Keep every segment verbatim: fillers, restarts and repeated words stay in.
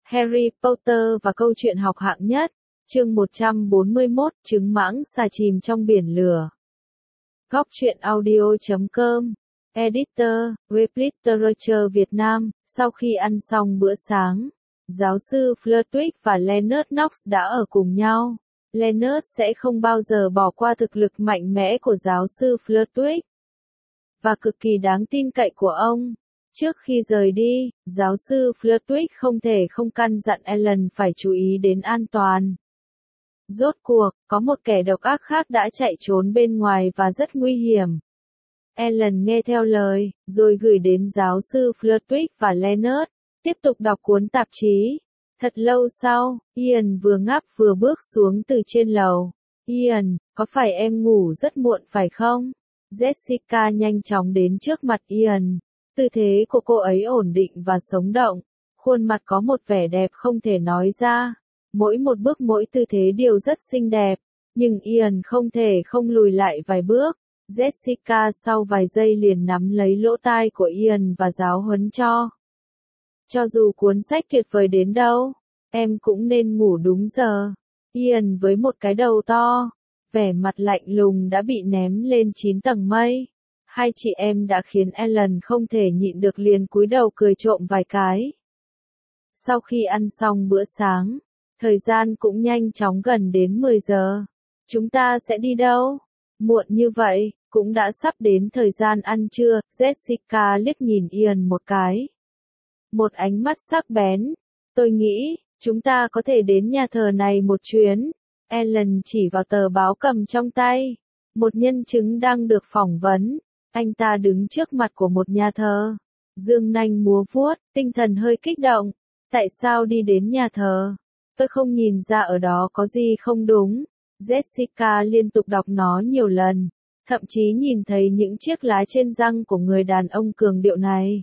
Harry Potter và câu chuyện học hạng nhất, chương một trăm bốn mươi mốt, trứng mãng xà chìm trong biển lửa. Góc truyện audio chấm com, Editor, Web Literature Việt Nam. Sau khi ăn xong bữa sáng, giáo sư Flitwick và Leonard Knox đã ở cùng nhau. Leonard sẽ không bao giờ bỏ qua thực lực mạnh mẽ của giáo sư Flitwick và cực kỳ đáng tin cậy của ông. Trước khi rời đi, giáo sư Flitwick không thể không căn dặn Ellen phải chú ý đến an toàn. Rốt cuộc, có một kẻ độc ác khác đã chạy trốn bên ngoài và rất nguy hiểm. Ellen nghe theo lời, rồi gửi đến giáo sư Flitwick và Leonard, tiếp tục đọc cuốn tạp chí. Thật lâu sau, Ian vừa ngáp vừa bước xuống từ trên lầu. Ian, có phải em ngủ rất muộn phải không? Jessica nhanh chóng đến trước mặt Ian. Tư thế của cô ấy ổn định và sống động. Khuôn mặt có một vẻ đẹp không thể nói ra. Mỗi một bước mỗi tư thế đều rất xinh đẹp. Nhưng Ian không thể không lùi lại vài bước. Jessica sau vài giây liền nắm lấy lỗ tai của Ian và giáo huấn cho. Cho dù cuốn sách tuyệt vời đến đâu, em cũng nên ngủ đúng giờ. Ian với một cái đầu to, vẻ mặt lạnh lùng đã bị ném lên chín tầng mây. Hai chị em đã khiến Ellen không thể nhịn được liền cúi đầu cười trộm vài cái. Sau khi ăn xong bữa sáng, thời gian cũng nhanh chóng gần đến mười giờ. Chúng ta sẽ đi đâu? Muộn như vậy, cũng đã sắp đến thời gian ăn trưa. Jessica liếc nhìn Ian một cái. Một ánh mắt sắc bén. Tôi nghĩ, chúng ta có thể đến nhà thờ này một chuyến. Ellen chỉ vào tờ báo cầm trong tay. Một nhân chứng đang được phỏng vấn. Anh ta đứng trước mặt của một nhà thờ. Dương nanh múa vuốt, tinh thần hơi kích động. Tại sao đi đến nhà thờ? Tôi không nhìn ra ở đó có gì không đúng. Jessica liên tục đọc nó nhiều lần. Thậm chí nhìn thấy những chiếc lá trên răng của người đàn ông cường điệu này.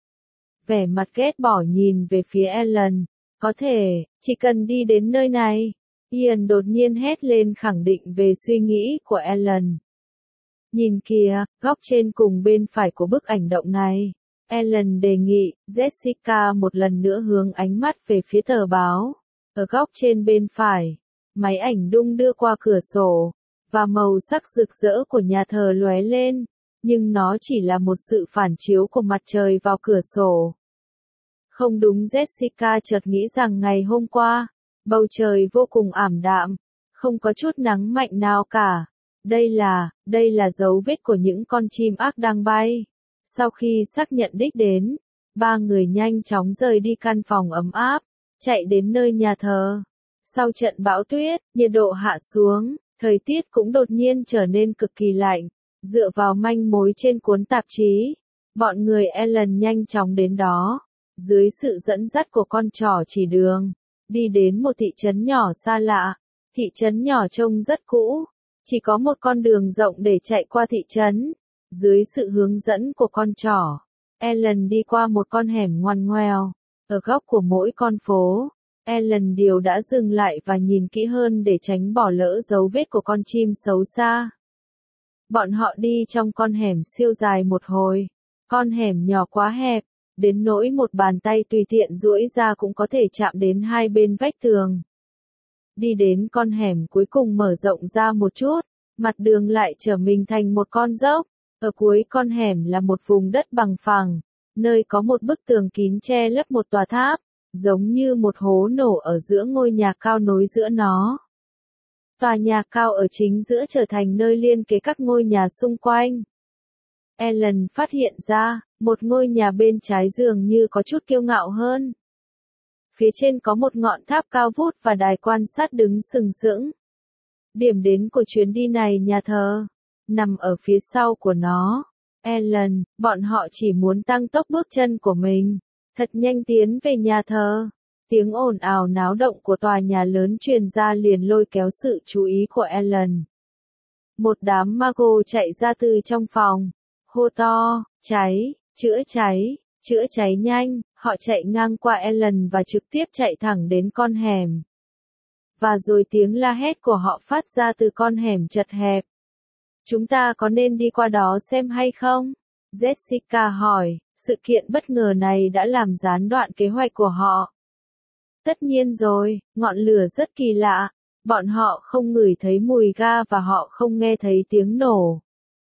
Vẻ mặt ghét bỏ nhìn về phía Ellen. Có thể, chỉ cần đi đến nơi này. Ian đột nhiên hét lên khẳng định về suy nghĩ của Ellen. Nhìn kìa, góc trên cùng bên phải của bức ảnh động này. Ellen đề nghị, Jessica một lần nữa hướng ánh mắt về phía tờ báo. Ở góc trên bên phải, máy ảnh đung đưa qua cửa sổ, và màu sắc rực rỡ của nhà thờ lóe lên, nhưng nó chỉ là một sự phản chiếu của mặt trời vào cửa sổ. Không đúng, Jessica chợt nghĩ rằng ngày hôm qua, bầu trời vô cùng ảm đạm, không có chút nắng mạnh nào cả. Đây là, đây là dấu vết của những con chim ác đang bay. Sau khi xác nhận đích đến, ba người nhanh chóng rời đi căn phòng ấm áp, chạy đến nơi nhà thờ. Sau trận bão tuyết, nhiệt độ hạ xuống, thời tiết cũng đột nhiên trở nên cực kỳ lạnh. Dựa vào manh mối trên cuốn tạp chí, bọn người Ellen nhanh chóng đến đó. Dưới sự dẫn dắt của con trỏ chỉ đường, đi đến một thị trấn nhỏ xa lạ. Thị trấn nhỏ trông rất cũ, chỉ có một con đường rộng để chạy qua thị trấn. Dưới sự hướng dẫn của con trỏ, Ellen đi qua một con hẻm ngoằn ngoèo. Ở góc của mỗi con phố, Ellen đều đã dừng lại và nhìn kỹ hơn để tránh bỏ lỡ dấu vết của con chim xấu xa. Bọn họ đi trong con hẻm siêu dài một hồi. Con hẻm nhỏ quá hẹp, đến nỗi một bàn tay tùy tiện duỗi ra cũng có thể chạm đến hai bên vách tường. Đi đến con hẻm cuối cùng mở rộng ra một chút, mặt đường lại trở mình thành một con dốc. Ở cuối con hẻm là một vùng đất bằng phẳng, nơi có một bức tường kín che lấp một tòa tháp, giống như một hố nổ ở giữa ngôi nhà cao nối giữa nó. Tòa nhà cao ở chính giữa trở thành nơi liên kế các ngôi nhà xung quanh. Ellen phát hiện ra, một ngôi nhà bên trái dường như có chút kiêu ngạo hơn. Phía trên có một ngọn tháp cao vút và đài quan sát đứng sừng sững. Điểm đến của chuyến đi này, nhà thờ, nằm ở phía sau của nó. Ellen, bọn họ chỉ muốn tăng tốc bước chân của mình, thật nhanh tiến về nhà thờ. Tiếng ồn ào náo động của tòa nhà lớn truyền ra liền lôi kéo sự chú ý của Ellen. Một đám mago chạy ra từ trong phòng, hô to, cháy, chữa cháy, chữa cháy nhanh. Họ chạy ngang qua Ellen và trực tiếp chạy thẳng đến con hẻm. Và rồi tiếng la hét của họ phát ra từ con hẻm chật hẹp. Chúng ta có nên đi qua đó xem hay không? Jessica hỏi, sự kiện bất ngờ này đã làm gián đoạn kế hoạch của họ. Tất nhiên rồi, ngọn lửa rất kỳ lạ. Bọn họ không ngửi thấy mùi ga và họ không nghe thấy tiếng nổ.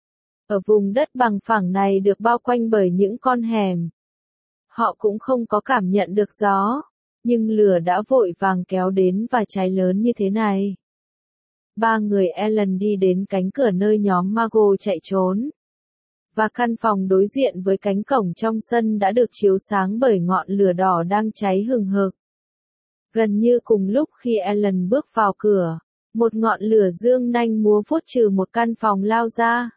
Ở vùng đất bằng phẳng này được bao quanh bởi những con hẻm. Họ cũng không có cảm nhận được gió, nhưng lửa đã vội vàng kéo đến và cháy lớn như thế này. Ba người Ellen đi đến cánh cửa nơi nhóm Margot chạy trốn. Và căn phòng đối diện với cánh cổng trong sân đã được chiếu sáng bởi ngọn lửa đỏ đang cháy hừng hực. Gần như cùng lúc khi Ellen bước vào cửa, một ngọn lửa dương nanh múa vuốt trừ một căn phòng lao ra.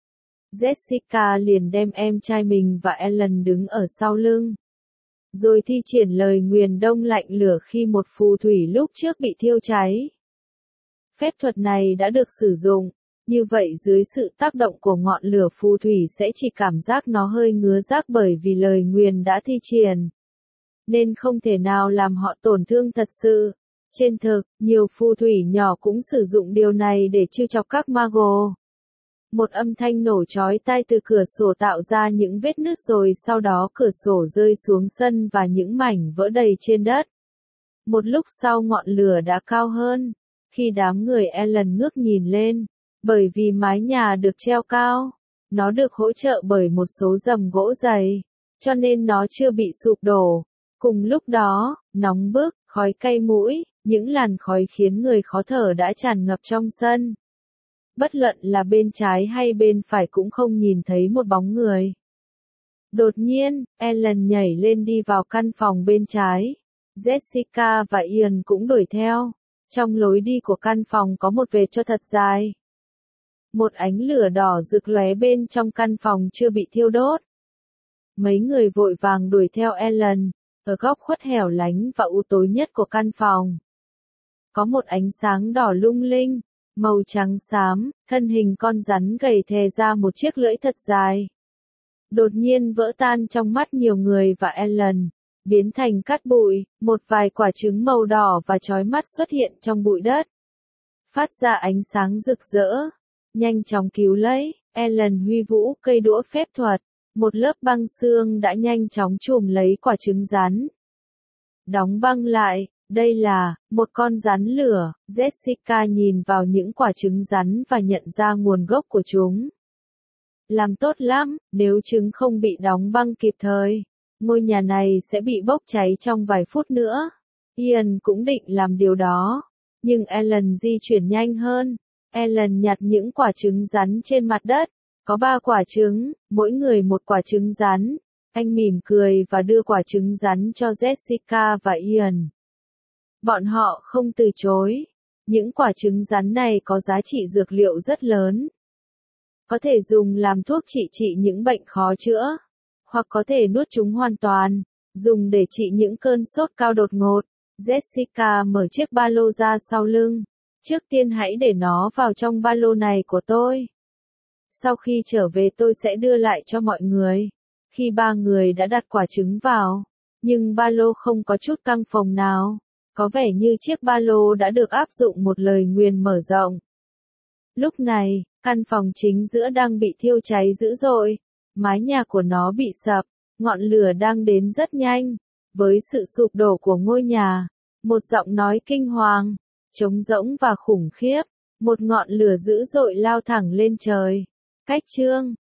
Jessica liền đem em trai mình và Ellen đứng ở sau lưng. Rồi thi triển lời nguyền đông lạnh lửa khi một phù thủy lúc trước bị thiêu cháy. Phép thuật này đã được sử dụng, như vậy dưới sự tác động của ngọn lửa phù thủy sẽ chỉ cảm giác nó hơi ngứa rác bởi vì lời nguyền đã thi triển. Nên không thể nào làm họ tổn thương thật sự. Trên thực, nhiều phù thủy nhỏ cũng sử dụng điều này để trêu chọc các Margot. Một âm thanh nổ chói tai từ cửa sổ tạo ra những vết nứt rồi sau đó cửa sổ rơi xuống sân và những mảnh vỡ đầy trên đất. Một lúc sau ngọn lửa đã cao hơn. Khi đám người Ellen ngước nhìn lên, bởi vì mái nhà được treo cao, nó được hỗ trợ bởi một số rầm gỗ dày, cho nên nó chưa bị sụp đổ. Cùng lúc đó, nóng bức, khói cay mũi, những làn khói khiến người khó thở đã tràn ngập trong sân. Bất luận là bên trái hay bên phải cũng không nhìn thấy một bóng người. Đột nhiên, Ellen nhảy lên đi vào căn phòng bên trái. Jessica và Ian cũng đuổi theo. Trong lối đi của căn phòng có một vệt cho thật dài. Một ánh lửa đỏ rực lóe bên trong căn phòng chưa bị thiêu đốt. Mấy người vội vàng đuổi theo Ellen, ở góc khuất hẻo lánh và u tối nhất của căn phòng. Có một ánh sáng đỏ lung linh, màu trắng xám, thân hình con rắn gầy thè ra một chiếc lưỡi thật dài. Đột nhiên vỡ tan trong mắt nhiều người và Ellen, biến thành cát bụi, một vài quả trứng màu đỏ và chói mắt xuất hiện trong bụi đất. Phát ra ánh sáng rực rỡ, nhanh chóng cứu lấy, Ellen huy vũ cây đũa phép thuật, một lớp băng xương đã nhanh chóng trùm lấy quả trứng rắn. Đóng băng lại, đây là, một con rắn lửa, Jessica nhìn vào những quả trứng rắn và nhận ra nguồn gốc của chúng. Làm tốt lắm, nếu trứng không bị đóng băng kịp thời, ngôi nhà này sẽ bị bốc cháy trong vài phút nữa. Ian cũng định làm điều đó, nhưng Ellen di chuyển nhanh hơn. Ellen nhặt những quả trứng rắn trên mặt đất, có ba quả trứng, mỗi người một quả trứng rắn. Anh mỉm cười và đưa quả trứng rắn cho Jessica và Ian. Bọn họ không từ chối. Những quả trứng rắn này có giá trị dược liệu rất lớn. Có thể dùng làm thuốc trị trị những bệnh khó chữa, hoặc có thể nuốt chúng hoàn toàn, dùng để trị những cơn sốt cao đột ngột. Jessica mở chiếc ba lô ra sau lưng. Trước tiên hãy để nó vào trong ba lô này của tôi. Sau khi trở về tôi sẽ đưa lại cho mọi người. Khi ba người đã đặt quả trứng vào, nhưng ba lô không có chút căng phồng nào. Có vẻ như chiếc ba lô đã được áp dụng một lời nguyền mở rộng. Lúc này, căn phòng chính giữa đang bị thiêu cháy dữ dội. Mái nhà của nó bị sập, ngọn lửa đang đến rất nhanh. Với sự sụp đổ của ngôi nhà, một giọng nói kinh hoàng, trống rỗng và khủng khiếp, một ngọn lửa dữ dội lao thẳng lên trời. Cách chương